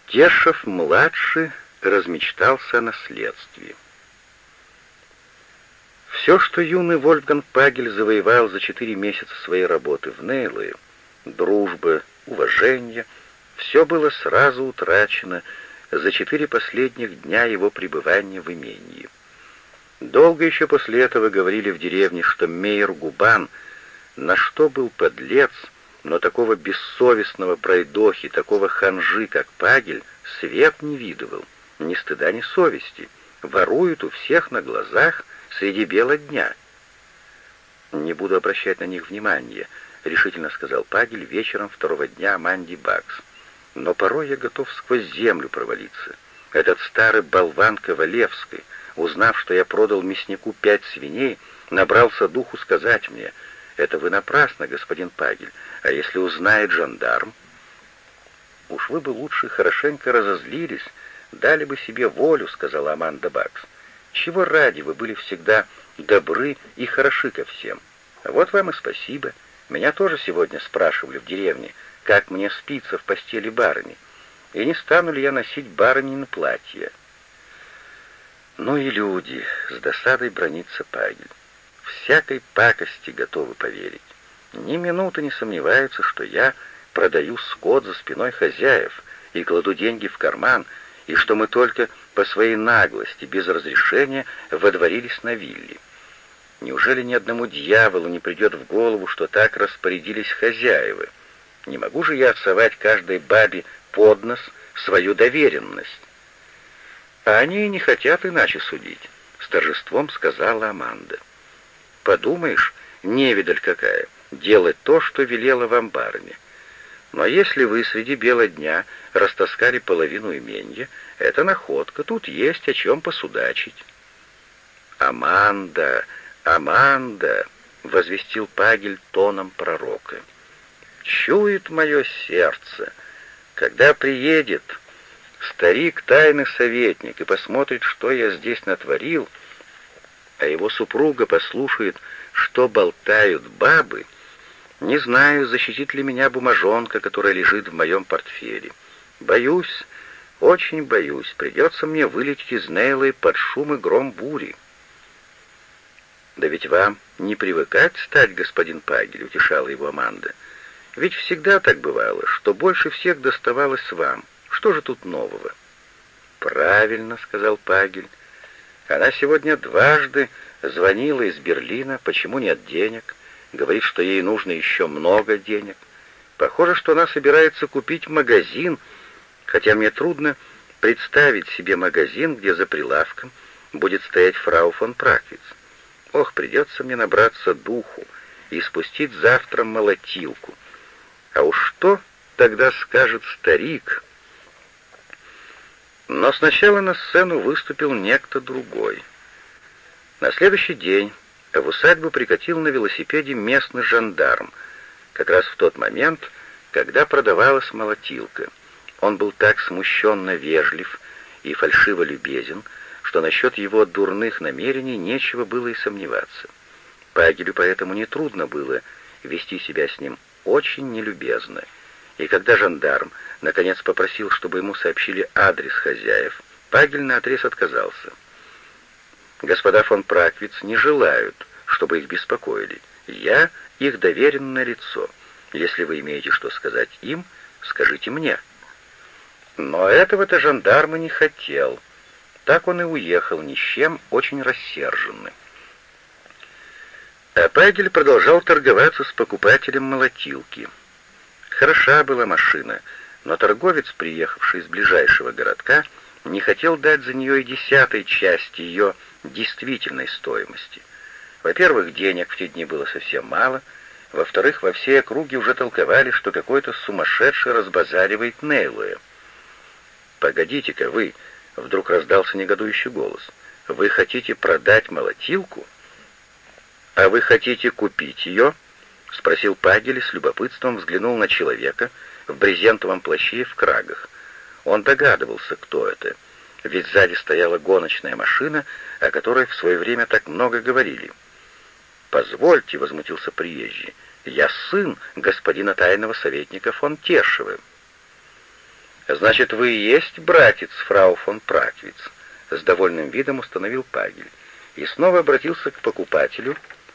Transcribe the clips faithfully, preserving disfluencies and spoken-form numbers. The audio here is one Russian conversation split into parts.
Тешев-младший размечтался о наследстве. Все, что юный Вольфганг Пагель завоевал за четыре месяца своей работы в Нейлое, дружба, уважение, все было сразу утрачено за четыре последних дня его пребывания в имении. Долго еще после этого говорили в деревне, что Мейер Губан, на что был подлец, но такого бессовестного пройдохи, такого ханжи, как Пагель, свет не видывал, ни стыда, ни совести, ворует у всех на глазах среди бела дня. «Не буду обращать на них внимания», — решительно сказал Пагель вечером второго дня Аманде Бакс. «Но порой я готов сквозь землю провалиться. Этот старый болван Ковалевский, узнав, что я продал мяснику пять свиней, набрался духу сказать мне: «Это вы напрасно, господин Пагель, а если узнает жандарм?» «Уж вы бы лучше хорошенько разозлились, дали бы себе волю», — сказала Аманда Бакс. «Чего ради вы были всегда добры и хороши ко всем? Вот вам и спасибо. Меня тоже сегодня спрашивали в деревне, как мне спится в постели барыни, и не стану ли я носить барынин платье». «Ну и люди», — с досадой бронится Пагель. «Всякой пакости готовы поверить. Ни минуты не сомневаются, что я продаю скот за спиной хозяев и кладу деньги в карман, и что мы только по своей наглости, без разрешения, водворились на вилле. Неужели ни одному дьяволу не придет в голову, что так распорядились хозяева? Не могу же я отсовать каждой бабе под нос свою доверенность». «А они и не хотят иначе судить», — с торжеством сказала Аманда. «Подумаешь, невидаль какая, делать то, что велела вам барыня. Но если вы среди бела дня растаскали половину именья, это находка, тут есть о чем посудачить». «Аманда, Аманда!» — возвестил Пагель тоном пророка. «Чует мое сердце, когда приедет старик тайный советник и посмотрит, что я здесь натворил, а его супруга послушает, что болтают бабы, не знаю, защитит ли меня бумажонка, которая лежит в моем портфеле. Боюсь, очень боюсь, придется мне вылететь из Нейлы под шум и гром бури». «Да ведь вам не привыкать стать, господин Пагель», — утешала его Аманда. «Ведь всегда так бывало, что больше всех доставалось вам. Что же тут нового?» «Правильно», — сказал Пагель. «Она сегодня дважды звонила из Берлина, почему нет денег. Говорит, что ей нужно еще много денег. Похоже, что она собирается купить магазин, хотя мне трудно представить себе магазин, где за прилавком будет стоять фрау фон Праквиц. Ох, придется мне набраться духу и спустить завтра молотилку. А уж что тогда скажет старик?» Но сначала на сцену выступил некто другой. На следующий день в усадьбу прикатил на велосипеде местный жандарм, как раз в тот момент, когда продавалась молотилка. Он был так смущенно вежлив и фальшиво любезен, что насчет его дурных намерений нечего было и сомневаться. Пагелю поэтому нетрудно было вести себя с ним очень нелюбезно. И когда жандарм наконец попросил, чтобы ему сообщили адрес хозяев, Пагель наотрез отказался. «Господа фон Праквиц не желают, чтобы их беспокоили. Я их доверенное лицо. Если вы имеете что сказать им, скажите мне». Но этого-то жандарм и не хотел. Так он и уехал ни с чем, очень рассерженный. А Пагель продолжал торговаться с покупателем молотилки. Хороша была машина, но торговец, приехавший из ближайшего городка, не хотел дать за нее и десятой части ее действительной стоимости. Во-первых, денег в те дни было совсем мало, во-вторых, во всей округе уже толковали, что какой-то сумасшедший разбазаривает Нейлое. «Погодите-ка вы!» — вдруг раздался негодующий голос. «Вы хотите продать молотилку? А вы хотите купить ее?» — спросил Пагель и с любопытством взглянул на человека в брезентовом плаще и в крагах. Он догадывался, кто это, ведь сзади стояла гоночная машина, о которой в свое время так много говорили. «Позвольте», — возмутился приезжий, — «я сын господина тайного советника фон Тешева». «Значит, вы и есть братец фрау фон Праквиц», — с довольным видом установил Пагель. И снова обратился к покупателю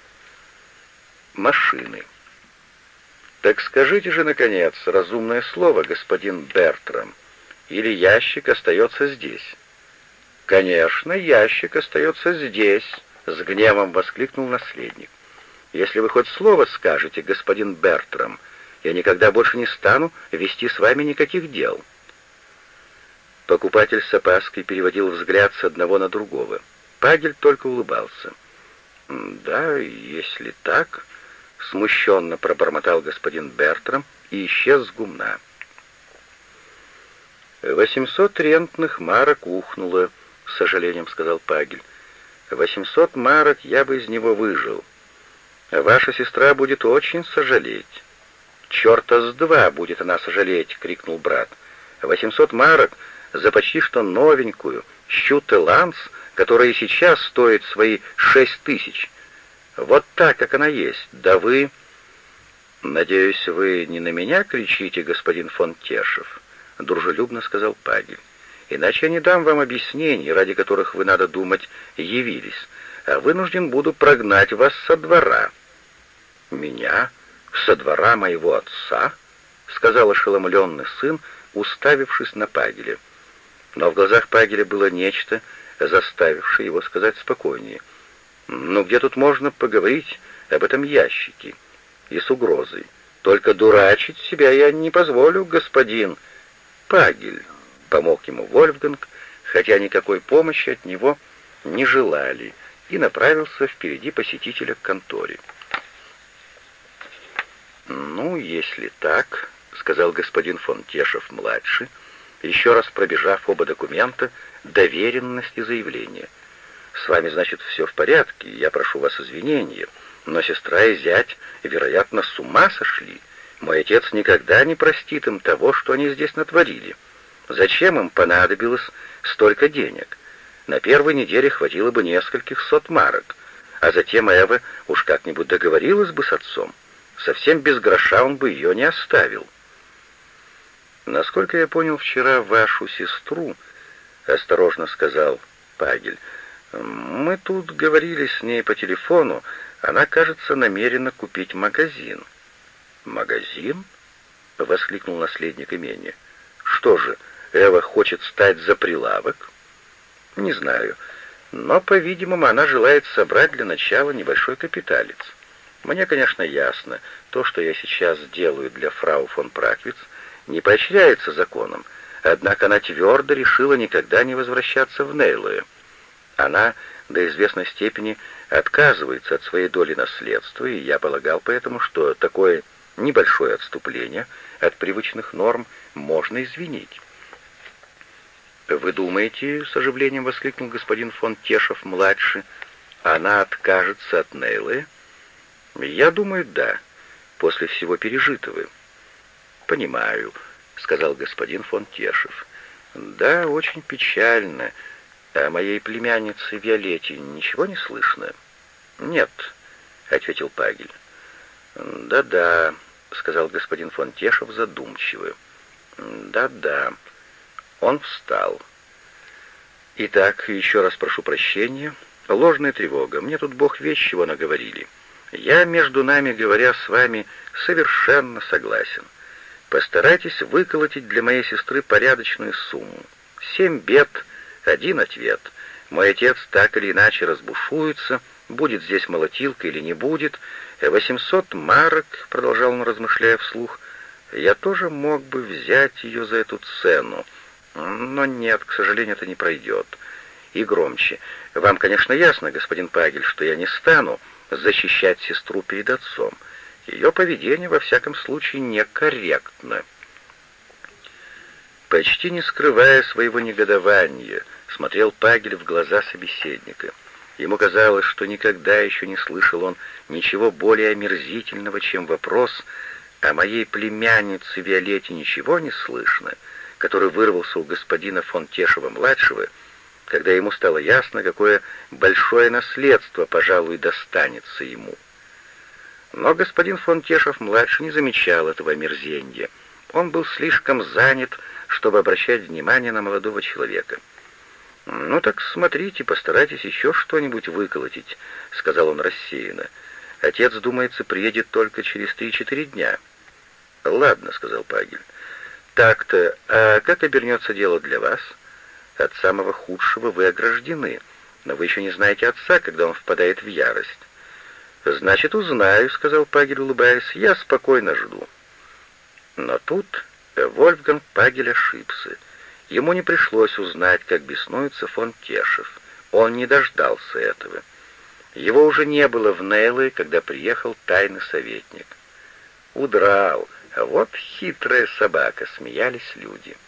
машины. «Так скажите же, наконец, разумное слово, господин Бертрам, или ящик остается здесь?» «Конечно, ящик остается здесь», — с гневом воскликнул наследник. «Если вы хоть слово скажете, господин Бертрам, я никогда больше не стану вести с вами никаких дел». Покупатель с опаской переводил взгляд с одного на другого. Пагель только улыбался. «Да, если так...» — смущенно пробормотал господин Бертрам и исчез с гумна. «Восемьсот рентных марок ухнуло», — с сожалением сказал Пагель. «Восемьсот марок я бы из него выжил. Ваша сестра будет очень сожалеть». «Черта с два будет она сожалеть!» — крикнул брат. «Восемьсот марок за почти что новенькую щут-ланс, которая и сейчас стоит свои шесть тысяч. Вот так, как она есть. Да вы...» «Надеюсь, вы не на меня кричите, господин фон Тешев?» — дружелюбно сказал Пагель. «Иначе я не дам вам объяснений, ради которых вы, надо думать, явились, а вынужден буду прогнать вас со двора». «Меня? Со двора моего отца?» — сказал ошеломленный сын, уставившись на Пагеля. Но в глазах Пагеля было нечто, заставившее его сказать спокойнее. «Ну где тут можно поговорить об этом ящике?» И с угрозой. «Только дурачить себя я не позволю, господин Пагель», — помог ему Вольфганг, хотя никакой помощи от него не желали, и направился впереди посетителя к конторе. «Ну, если так», — сказал господин фон Тешев-младший, еще раз пробежав оба документа, доверенность и заявление. «С вами, значит, все в порядке, я прошу вас извинения, но сестра и зять, вероятно, с ума сошли. Мой отец никогда не простит им того, что они здесь натворили. Зачем им понадобилось столько денег? На первой неделе хватило бы нескольких сот марок, а затем Эва уж как-нибудь договорилась бы с отцом. Совсем без гроша он бы ее не оставил». «Насколько я понял вчера вашу сестру, — осторожно сказал Пагель, — мы тут говорили с ней по телефону, она, кажется, намерена купить магазин». «Магазин?» — воскликнул наследник имения. «Что же, Эва хочет стать за прилавок?» «Не знаю, но, по-видимому, она желает собрать для начала небольшой капиталец. Мне, конечно, ясно, то, что я сейчас делаю для фрау фон Праквиц, не поощряется законом, однако она твердо решила никогда не возвращаться в Нейлое. Она до известной степени отказывается от своей доли наследства, и я полагал поэтому, что такое небольшое отступление от привычных норм можно извинить». «Вы думаете, — с оживлением воскликнул господин фон Тешев-младший, — она откажется от Нейлы?» «Я думаю, да, после всего пережитого». «Понимаю», — сказал господин фон Тешев. «Да, очень печально. О моей племяннице Виолетте ничего не слышно?» «Нет», — ответил Пагель. «Да-да», — сказал господин фон Тешев задумчиво. «Да-да». Он встал. «Итак, еще раз прошу прощения. Ложная тревога. Мне тут бог весть чего наговорили. Я, между нами говоря, с вами совершенно согласен. Постарайтесь выколотить для моей сестры порядочную сумму. Семь бед, один ответ. Мой отец так или иначе разбушуется, будет здесь молотилка или не будет. Восемьсот марок, — продолжал он, размышляя вслух, — я тоже мог бы взять ее за эту цену. Но нет, к сожалению, это не пройдет». И громче. «Вам, конечно, ясно, господин Пагель, что я не стану защищать сестру перед отцом. Ее поведение, во всяком случае, некорректно». Почти не скрывая своего негодования, смотрел Пагель в глаза собеседника. Ему казалось, что никогда еще не слышал он ничего более омерзительного, чем вопрос «О моей племяннице Виолетте ничего не слышно?», который вырвался у господина фон Тешева-младшего, когда ему стало ясно, какое большое наследство, пожалуй, достанется ему. Но господин фон Тешев-младший не замечал этого омерзения. Он был слишком занят, чтобы обращать внимание на молодого человека. «Ну так смотрите, постарайтесь еще что-нибудь выколотить», — сказал он рассеянно. «Отец, думается, приедет только через три-четыре дня». «Ладно», — сказал Пагель. «Так-то, а как обернется дело для вас? От самого худшего вы ограждены, но вы еще не знаете отца, когда он впадает в ярость». «Значит, узнаю», — сказал Пагель, улыбаясь. «Я спокойно жду». Но тут Вольфганг Пагель ошибся. Ему не пришлось узнать, как беснуется фон Кешев. Он не дождался этого. Его уже не было в Нейле, когда приехал тайный советник. «Удрал, вот хитрая собака», — смеялись люди.